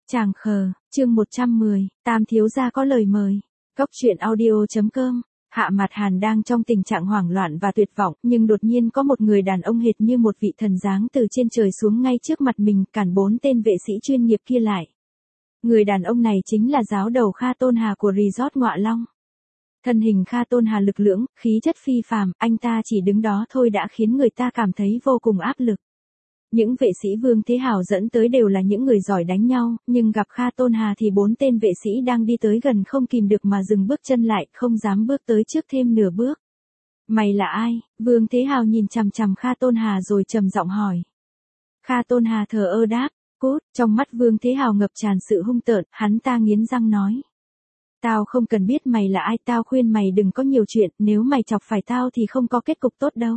Chàng khờ, chương 110, Tam thiếu gia có lời mời. Cốc truyện audio.com. Hạ Mạt Hàn đang trong tình trạng hoảng loạn và tuyệt vọng, nhưng đột nhiên có một người đàn ông hệt như một vị thần giáng từ trên trời xuống ngay trước mặt mình, cản 4 tên vệ sĩ chuyên nghiệp kia lại. Người đàn ông này chính là giáo đầu Kha Tôn Hà của resort Ngọa Long. Thân hình Kha Tôn Hà lực lưỡng, khí chất phi phàm, anh ta chỉ đứng đó thôi đã khiến người ta cảm thấy vô cùng áp lực. Những vệ sĩ Vương Thế Hào dẫn tới đều là những người giỏi đánh nhau, nhưng gặp Kha Tôn Hà thì 4 tên vệ sĩ đang đi tới gần không kìm được mà dừng bước chân lại, không dám bước tới trước thêm nửa bước. Mày là ai? Vương Thế Hào nhìn chằm chằm Kha Tôn Hà rồi trầm giọng hỏi. Kha Tôn Hà thờ ơ đáp, cút. Trong mắt Vương Thế Hào ngập tràn sự hung tợn, hắn ta nghiến răng nói. Tao không cần biết mày là ai, tao khuyên mày đừng có nhiều chuyện, nếu mày chọc phải tao thì không có kết cục tốt đâu.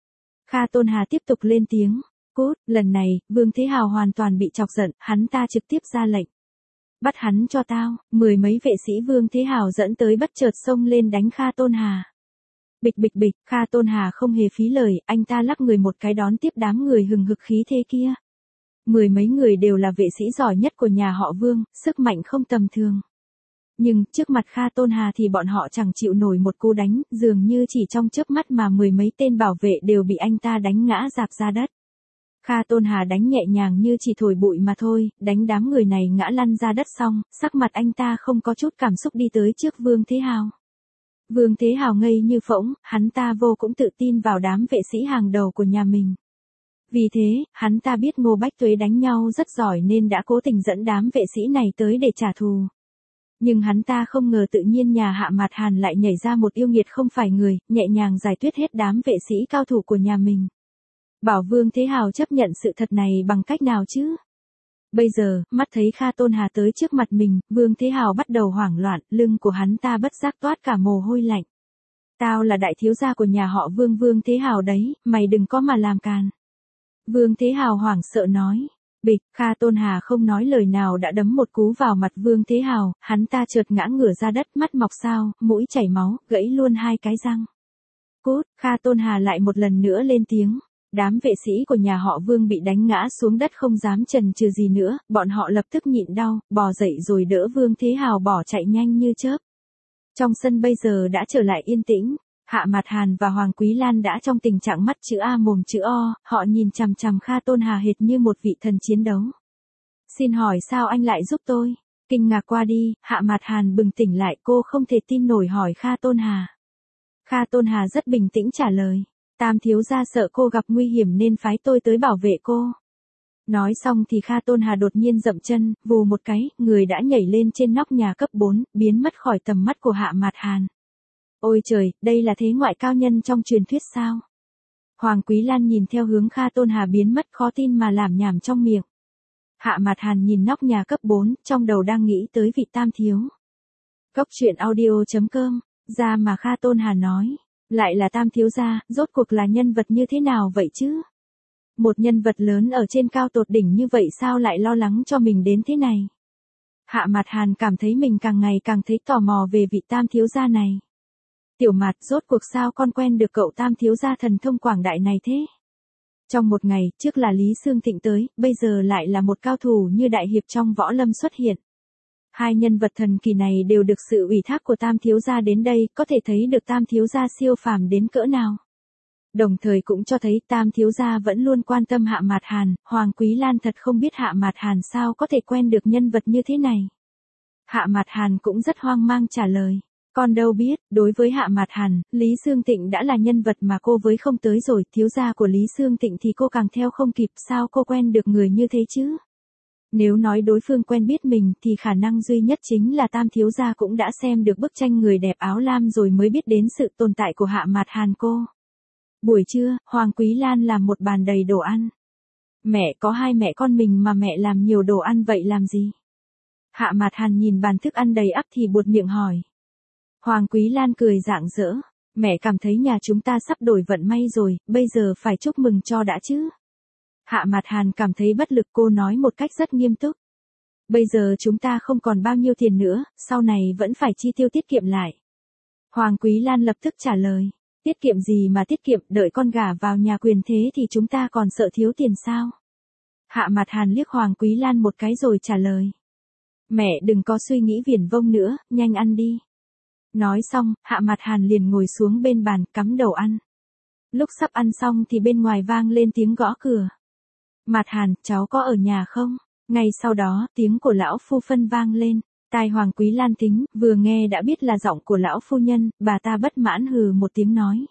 Kha Tôn Hà tiếp tục lên tiếng. Cút, lần này, Vương Thế Hào hoàn toàn bị chọc giận, hắn ta trực tiếp ra lệnh. Bắt hắn cho tao. 10 mấy vệ sĩ Vương Thế Hào dẫn tới bất chợt xông lên đánh Kha Tôn Hà. Bịch bịch bịch, Kha Tôn Hà không hề phí lời, anh ta lắc người một cái đón tiếp đám người hừng hực khí thế kia. 10 mấy người đều là vệ sĩ giỏi nhất của nhà họ Vương, sức mạnh không tầm thường. Nhưng, trước mặt Kha Tôn Hà thì bọn họ chẳng chịu nổi một cú đánh, dường như chỉ trong chớp mắt mà 10 mấy tên bảo vệ đều bị anh ta đánh ngã rạp ra đất. Kha Tôn Hà đánh nhẹ nhàng như chỉ thổi bụi mà thôi, đánh đám người này ngã lăn ra đất xong, sắc mặt anh ta không có chút cảm xúc đi tới trước Vương Thế Hào. Vương Thế Hào ngây như phỗng, hắn ta vô cũng tự tin vào đám vệ sĩ hàng đầu của nhà mình. Vì thế, hắn ta biết Ngô Bách Tuế đánh nhau rất giỏi nên đã cố tình dẫn đám vệ sĩ này tới để trả thù. Nhưng hắn ta không ngờ tự nhiên nhà Hạ Mạt Hàn lại nhảy ra một yêu nghiệt không phải người, nhẹ nhàng giải quyết hết đám vệ sĩ cao thủ của nhà mình. Bảo Vương Thế Hào chấp nhận sự thật này bằng cách nào chứ? Bây giờ, mắt thấy Kha Tôn Hà tới trước mặt mình, Vương Thế Hào bắt đầu hoảng loạn, lưng của hắn ta bất giác toát cả mồ hôi lạnh. Tao là đại thiếu gia của nhà họ Vương, Vương Thế Hào đấy, mày đừng có mà làm càn. Vương Thế Hào hoảng sợ nói. Bịch, Kha Tôn Hà không nói lời nào đã đấm một cú vào mặt Vương Thế Hào, hắn ta chợt ngã ngửa ra đất, mắt mọc sao, mũi chảy máu, gãy luôn 2 cái răng. Cút, Kha Tôn Hà lại một lần nữa lên tiếng. Đám vệ sĩ của nhà họ Vương bị đánh ngã xuống đất không dám chần chừ gì nữa, bọn họ lập tức nhịn đau, bò dậy rồi đỡ Vương Thế Hào bỏ chạy nhanh như chớp. Trong sân bây giờ đã trở lại yên tĩnh, Hạ Mạt Hàn và Hoàng Quý Lan đã trong tình trạng mắt chữ A mồm chữ O, họ nhìn chằm chằm Kha Tôn Hà hệt như một vị thần chiến đấu. Xin hỏi sao anh lại giúp tôi? Kinh ngạc qua đi, Hạ Mạt Hàn bừng tỉnh lại, cô không thể tin nổi hỏi Kha Tôn Hà. Kha Tôn Hà rất bình tĩnh trả lời. Tam thiếu gia sợ cô gặp nguy hiểm nên phái tôi tới bảo vệ cô. Nói xong thì Kha Tôn Hà đột nhiên dậm chân, vù một cái, người đã nhảy lên trên nóc nhà cấp 4, biến mất khỏi tầm mắt của Hạ Mạt Hàn. Ôi trời, đây là thế ngoại cao nhân trong truyền thuyết sao? Hoàng Quý Lan nhìn theo hướng Kha Tôn Hà biến mất khó tin mà lảm nhảm trong miệng. Hạ Mạt Hàn nhìn nóc nhà cấp 4, trong đầu đang nghĩ tới vị tam thiếu. Cốc truyện audio.com, ra mà Kha Tôn Hà nói. Lại là tam thiếu gia, rốt cuộc là nhân vật như thế nào vậy chứ? Một nhân vật lớn ở trên cao tột đỉnh như vậy sao lại lo lắng cho mình đến thế này? Hạ Mạt Hàn cảm thấy mình càng ngày càng thấy tò mò về vị tam thiếu gia này. Tiểu Mạt, rốt cuộc sao con quen được cậu tam thiếu gia thần thông quảng đại này thế? Trong một ngày, trước là Lý Xương Thịnh tới, bây giờ lại là một cao thủ như đại hiệp trong võ lâm xuất hiện. Hai nhân vật thần kỳ này đều được sự ủy thác của tam thiếu gia đến đây, có thể thấy được tam thiếu gia siêu phàm đến cỡ nào. Đồng thời cũng cho thấy tam thiếu gia vẫn luôn quan tâm Hạ Mạt Hàn, Hoàng Quý Lan thật không biết Hạ Mạt Hàn sao có thể quen được nhân vật như thế này. Hạ Mạt Hàn cũng rất hoang mang trả lời. Con đâu biết, đối với Hạ Mạt Hàn, Lý Xương Tịnh đã là nhân vật mà cô với không tới rồi, thiếu gia của Lý Xương Tịnh thì cô càng theo không kịp, sao cô quen được người như thế chứ? Nếu nói đối phương quen biết mình thì khả năng duy nhất chính là tam thiếu gia cũng đã xem được bức tranh người đẹp áo lam rồi mới biết đến sự tồn tại của Hạ Mạt Hàn cô. Buổi trưa, Hoàng Quý Lan làm một bàn đầy đồ ăn. Mẹ có 2 mẹ con mình mà mẹ làm nhiều đồ ăn vậy làm gì? Hạ Mạt Hàn nhìn bàn thức ăn đầy ắp thì buột miệng hỏi. Hoàng Quý Lan cười rạng rỡ. Mẹ cảm thấy nhà chúng ta sắp đổi vận may rồi, bây giờ phải chúc mừng cho đã chứ. Hạ Mạt Hàn cảm thấy bất lực, cô nói một cách rất nghiêm túc. Bây giờ chúng ta không còn bao nhiêu tiền nữa, sau này vẫn phải chi tiêu tiết kiệm lại. Hoàng Quý Lan lập tức trả lời. Tiết kiệm gì mà tiết kiệm, đợi con gả vào nhà quyền thế thì chúng ta còn sợ thiếu tiền sao? Hạ Mạt Hàn liếc Hoàng Quý Lan một cái rồi trả lời. Mẹ đừng có suy nghĩ viển vông nữa, nhanh ăn đi. Nói xong, Hạ Mạt Hàn liền ngồi xuống bên bàn, cắm đầu ăn. Lúc sắp ăn xong thì bên ngoài vang lên tiếng gõ cửa. Mạt Hàn, cháu có ở nhà không? Ngay sau đó, tiếng của lão phu phân vang lên. Tai Hoàng Quý Lan Tính, vừa nghe đã biết là giọng của lão phu nhân, bà ta bất mãn hừ một tiếng nói.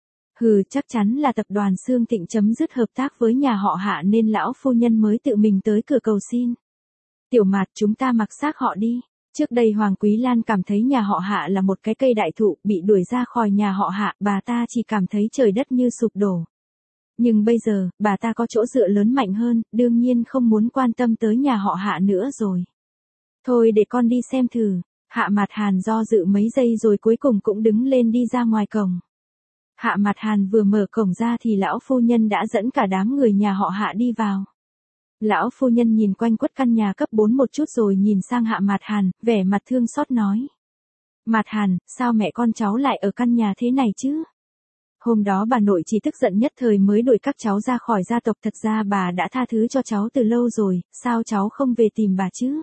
Hừ, chắc chắn là tập đoàn Xương Thịnh chấm dứt hợp tác với nhà họ Hạ nên lão phu nhân mới tự mình tới cửa cầu xin. Tiểu Mạt, chúng ta mặc xác họ đi. Trước đây Hoàng Quý Lan cảm thấy nhà họ Hạ là một cái cây đại thụ, bị đuổi ra khỏi nhà họ Hạ, bà ta chỉ cảm thấy trời đất như sụp đổ. Nhưng bây giờ, bà ta có chỗ dựa lớn mạnh hơn, đương nhiên không muốn quan tâm tới nhà họ Hạ nữa rồi. Thôi để con đi xem thử. Hạ Mạt Hàn do dự mấy giây rồi cuối cùng cũng đứng lên đi ra ngoài cổng. Hạ Mạt Hàn vừa mở cổng ra thì lão phu nhân đã dẫn cả đám người nhà họ Hạ đi vào. Lão phu nhân nhìn quanh quất căn nhà cấp 4 một chút rồi nhìn sang Hạ Mạt Hàn, vẻ mặt thương xót nói. Mạt Hàn, sao mẹ con cháu lại ở căn nhà thế này chứ? Hôm đó bà nội chỉ tức giận nhất thời mới đuổi các cháu ra khỏi gia tộc, thật ra bà đã tha thứ cho cháu từ lâu rồi, sao cháu không về tìm bà chứ?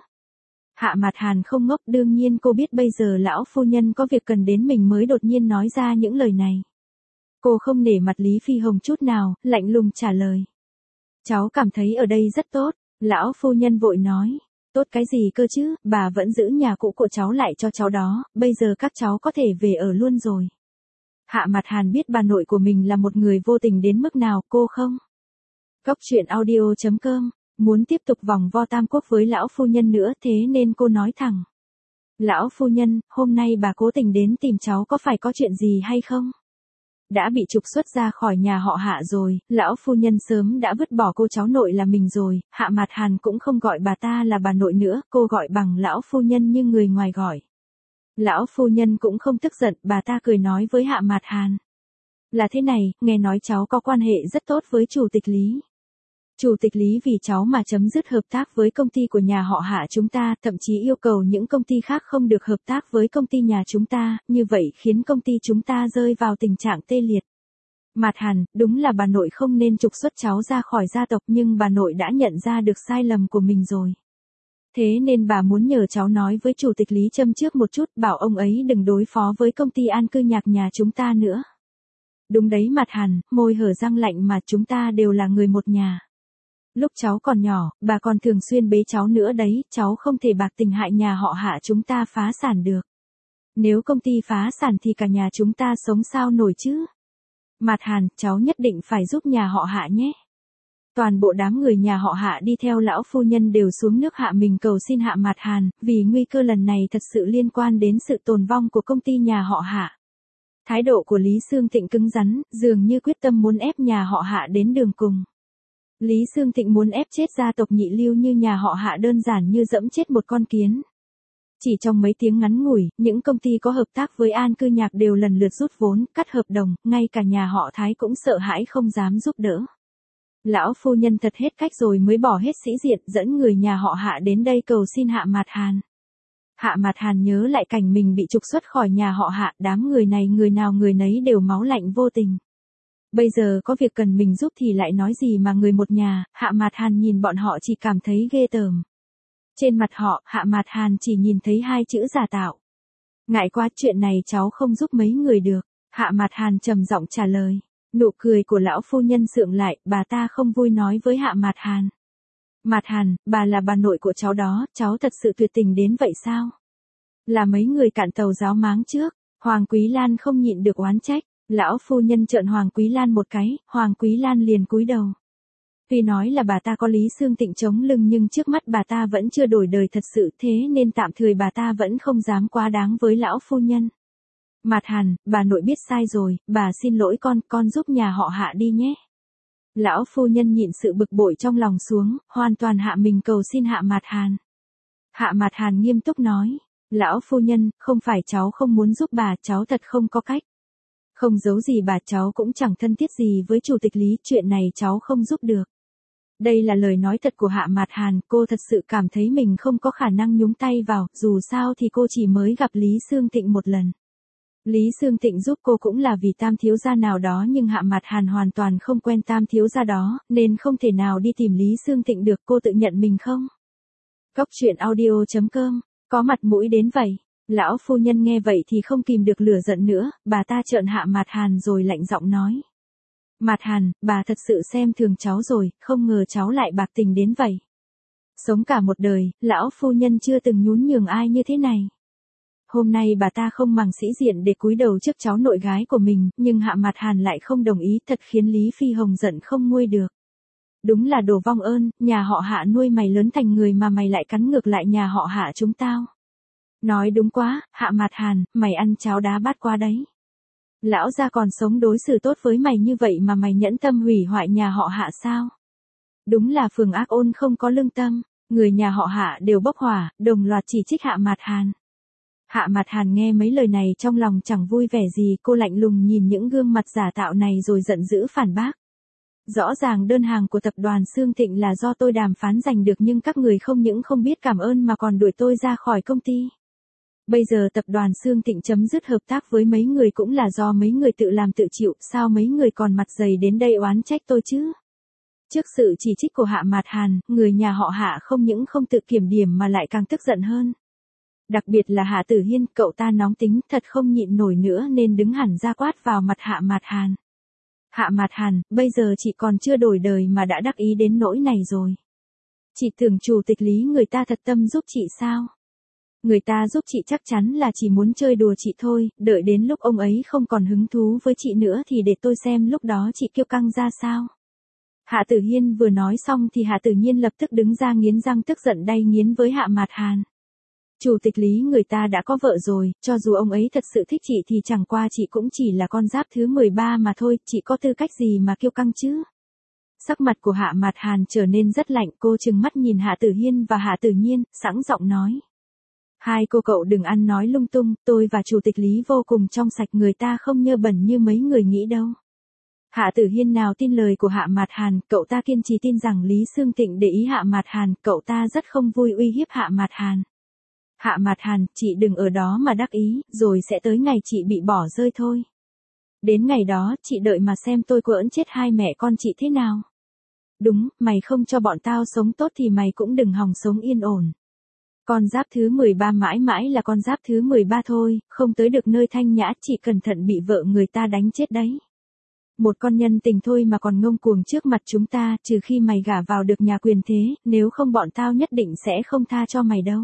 Hạ Mạt Hàn không ngốc, đương nhiên cô biết bây giờ lão phu nhân có việc cần đến mình mới đột nhiên nói ra những lời này. Cô không nể mặt Lý Phi Hồng chút nào, lạnh lùng trả lời. Cháu cảm thấy ở đây rất tốt, lão phu nhân vội nói. Tốt cái gì cơ chứ, bà vẫn giữ nhà cũ của cháu lại cho cháu đó, bây giờ các cháu có thể về ở luôn rồi. Hạ Mạt Hàn biết bà nội của mình là một người vô tình đến mức nào, cô không? Góc truyện audio.com, muốn tiếp tục vòng vo tam quốc với lão phu nhân nữa thế nên cô nói thẳng. Lão phu nhân, hôm nay bà cố tình đến tìm cháu có phải có chuyện gì hay không? Đã bị trục xuất ra khỏi nhà họ Hạ rồi, lão phu nhân sớm đã vứt bỏ cô cháu nội là mình rồi, Hạ Mạt Hàn cũng không gọi bà ta là bà nội nữa, cô gọi bằng lão phu nhân như người ngoài gọi. Lão phu nhân cũng không tức giận, bà ta cười nói với Hạ Mạt Hàn. Là thế này, nghe nói cháu có quan hệ rất tốt với chủ tịch Lý. Chủ tịch Lý vì cháu mà chấm dứt hợp tác với công ty của nhà họ Hạ chúng ta, thậm chí yêu cầu những công ty khác không được hợp tác với công ty nhà chúng ta, như vậy khiến công ty chúng ta rơi vào tình trạng tê liệt. Mạt Hàn, đúng là bà nội không nên trục xuất cháu ra khỏi gia tộc nhưng bà nội đã nhận ra được sai lầm của mình rồi. Thế nên bà muốn nhờ cháu nói với chủ tịch Lý Trâm trước một chút, bảo ông ấy đừng đối phó với công ty an cư nhạc nhà chúng ta nữa. Đúng đấy Mạt Hàn, môi hở răng lạnh mà, chúng ta đều là người một nhà. Lúc cháu còn nhỏ, bà còn thường xuyên bế cháu nữa đấy, cháu không thể bạc tình hại nhà họ Hạ chúng ta phá sản được. Nếu công ty phá sản thì cả nhà chúng ta sống sao nổi chứ? Mạt Hàn, cháu nhất định phải giúp nhà họ Hạ nhé. Toàn bộ đám người nhà họ Hạ đi theo lão phu nhân đều xuống nước Hạ mình cầu xin Hạ Mạt Hàn, vì nguy cơ lần này thật sự liên quan đến sự tồn vong của công ty nhà họ Hạ. Thái độ của Lý Xương Thịnh cứng rắn, dường như quyết tâm muốn ép nhà họ Hạ đến đường cùng. Lý Xương Thịnh muốn ép chết gia tộc Nhị Lưu như nhà họ Hạ đơn giản như dẫm chết một con kiến. Chỉ trong mấy tiếng ngắn ngủi, những công ty có hợp tác với An Cư Nhạc đều lần lượt rút vốn, cắt hợp đồng, ngay cả nhà họ Thái cũng sợ hãi không dám giúp đỡ. Lão phu nhân thật hết cách rồi mới bỏ hết sĩ diện dẫn người nhà họ Hạ đến đây cầu xin Hạ Mạt Hàn. Hạ Mạt Hàn nhớ lại cảnh mình bị trục xuất khỏi nhà họ Hạ, đám người này người nào người nấy đều máu lạnh vô tình. Bây giờ có việc cần mình giúp thì lại nói gì mà người một nhà, Hạ Mạt Hàn nhìn bọn họ chỉ cảm thấy ghê tởm. Trên mặt họ, Hạ Mạt Hàn chỉ nhìn thấy hai chữ giả tạo. Ngại quá, chuyện này cháu không giúp mấy người được, Hạ Mạt Hàn trầm giọng trả lời. Nụ cười của lão phu nhân sượng lại, bà ta không vui nói với Hạ Mạt Hàn. Mạt Hàn, bà là bà nội của cháu đó, cháu thật sự tuyệt tình đến vậy sao? Là mấy người cạn tàu giáo máng trước, Hoàng Quý Lan không nhịn được oán trách. Lão phu nhân trợn Hoàng Quý Lan một cái, Hoàng Quý Lan liền cúi đầu. Tuy nói là bà ta có Lý Xương Thịnh chống lưng nhưng trước mắt bà ta vẫn chưa đổi đời thật sự, thế nên tạm thời bà ta vẫn không dám quá đáng với lão phu nhân. Mạt Hàn, bà nội biết sai rồi, bà xin lỗi con giúp nhà họ Hạ đi nhé. Lão phu nhân nhịn sự bực bội trong lòng xuống, hoàn toàn hạ mình cầu xin Hạ Mạt Hàn. Hạ Mạt Hàn nghiêm túc nói, lão phu nhân, không phải cháu không muốn giúp bà, cháu thật không có cách. Không giấu gì bà, cháu cũng chẳng thân thiết gì với chủ tịch Lý, chuyện này cháu không giúp được. Đây là lời nói thật của Hạ Mạt Hàn, cô thật sự cảm thấy mình không có khả năng nhúng tay vào, dù sao thì cô chỉ mới gặp Lý Xương Thịnh một lần. Lý Xương Thịnh giúp cô cũng là vì Tam thiếu gia nào đó nhưng Hạ Mạt Hàn hoàn toàn không quen Tam thiếu gia đó, nên không thể nào đi tìm Lý Xương Thịnh được, cô tự nhận mình không Cốc truyện audio.com, có mặt mũi đến vậy. Lão phu nhân nghe vậy thì không kìm được lửa giận nữa, bà ta trợn Hạ Mạt Hàn rồi lạnh giọng nói. Mạt Hàn, bà thật sự xem thường cháu rồi, không ngờ cháu lại bạc tình đến vậy. Sống cả một đời, lão phu nhân chưa từng nhún nhường ai như thế này. Hôm nay bà ta không màng sĩ diện để cúi đầu trước cháu nội gái của mình, nhưng Hạ Mạt Hàn lại không đồng ý, thật khiến Lý Phi Hồng giận không nguôi được. Đúng là đồ vong ơn, nhà họ Hạ nuôi mày lớn thành người mà mày lại cắn ngược lại nhà họ Hạ chúng tao. Nói đúng quá, Hạ Mạt Hàn, mày ăn cháo đá bát quá đấy. Lão gia còn sống đối xử tốt với mày như vậy mà mày nhẫn tâm hủy hoại nhà họ Hạ sao? Đúng là phường ác ôn không có lương tâm, người nhà họ Hạ đều bốc hỏa, đồng loạt chỉ trích Hạ Mạt Hàn. Hạ Mạt Hàn nghe mấy lời này trong lòng chẳng vui vẻ gì, cô lạnh lùng nhìn những gương mặt giả tạo này rồi giận dữ phản bác. Rõ ràng đơn hàng của tập đoàn Sương Thịnh là do tôi đàm phán giành được nhưng các người không những không biết cảm ơn mà còn đuổi tôi ra khỏi công ty. Bây giờ tập đoàn Sương Thịnh chấm dứt hợp tác với mấy người cũng là do mấy người tự làm tự chịu, sao mấy người còn mặt dày đến đây oán trách tôi chứ? Trước sự chỉ trích của Hạ Mạt Hàn, người nhà họ Hạ không những không tự kiểm điểm mà lại càng tức giận hơn. Đặc biệt là Hạ Tử Hiên, cậu ta nóng tính thật không nhịn nổi nữa nên đứng hẳn ra quát vào mặt Hạ Mạt Hàn. Hạ Mạt Hàn, bây giờ chị còn chưa đổi đời mà đã đắc ý đến nỗi này rồi. Chị tưởng chủ tịch Lý người ta thật tâm giúp chị sao? Người ta giúp chị chắc chắn là chỉ muốn chơi đùa chị thôi, đợi đến lúc ông ấy không còn hứng thú với chị nữa thì để tôi xem lúc đó chị kiêu căng ra sao. Hạ Tử Hiên vừa nói xong thì Hạ Tử Nhiên lập tức đứng ra nghiến răng tức giận đay nghiến với Hạ Mạt Hàn. Chủ tịch Lý người ta đã có vợ rồi, cho dù ông ấy thật sự thích chị thì chẳng qua chị cũng chỉ là con giáp thứ 13 mà thôi, chị có tư cách gì mà kiêu căng chứ? Sắc mặt của Hạ Mạt Hàn trở nên rất lạnh, cô trừng mắt nhìn Hạ Tử Hiên và Hạ Tử Nhiên, sẵn giọng nói. Hai cô cậu đừng ăn nói lung tung, tôi và chủ tịch Lý vô cùng trong sạch, người ta không nhơ bẩn như mấy người nghĩ đâu. Hạ Tử Hiên nào tin lời của Hạ Mạt Hàn, cậu ta kiên trì tin rằng Lý Sương Thịnh để ý Hạ Mạt Hàn, cậu ta rất không vui uy hiếp Hạ Mạt Hàn. Hạ Mạt Hàn, chị đừng ở đó mà đắc ý, rồi sẽ tới ngày chị bị bỏ rơi thôi. Đến ngày đó, chị đợi mà xem tôi quỡn chết hai mẹ con chị thế nào. Đúng, mày không cho bọn tao sống tốt thì mày cũng đừng hòng sống yên ổn. Con giáp thứ 13 mãi mãi là con giáp thứ 13 thôi, không tới được nơi thanh nhã, chỉ cẩn thận bị vợ người ta đánh chết đấy. Một con nhân tình thôi mà còn ngông cuồng trước mặt chúng ta, trừ khi mày gả vào được nhà quyền thế, nếu không bọn tao nhất định sẽ không tha cho mày đâu.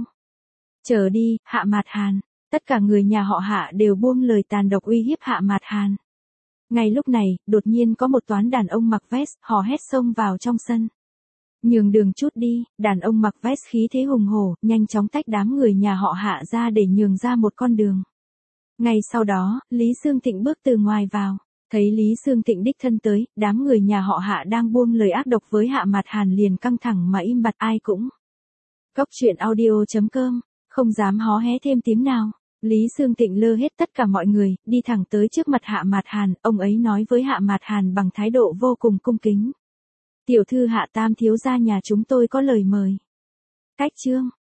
Chờ đi, Hạ Mạt Hàn. Tất cả người nhà họ Hạ đều buông lời tàn độc uy hiếp Hạ Mạt Hàn. Ngay lúc này, đột nhiên có một toán đàn ông mặc vest, hò hét xông vào trong sân. Nhường đường chút đi, đàn ông mặc vest khí thế hùng hổ, nhanh chóng tách đám người nhà họ Hạ ra để nhường ra một con đường. Ngay sau đó, Lý Sương Thịnh bước từ ngoài vào. Thấy Lý Sương Thịnh đích thân tới, đám người nhà họ Hạ đang buông lời ác độc với Hạ Mạt Hàn liền căng thẳng mà im bặt, ai cũng. Cốc truyện audio.com, không dám hó hé thêm tiếng nào. Lý Sương Thịnh lơ hết tất cả mọi người, đi thẳng tới trước mặt Hạ Mạt Hàn, ông ấy nói với Hạ Mạt Hàn bằng thái độ vô cùng cung kính. Tiểu thư Hạ tam thiếu gia nhà chúng tôi có lời mời. Cách chương.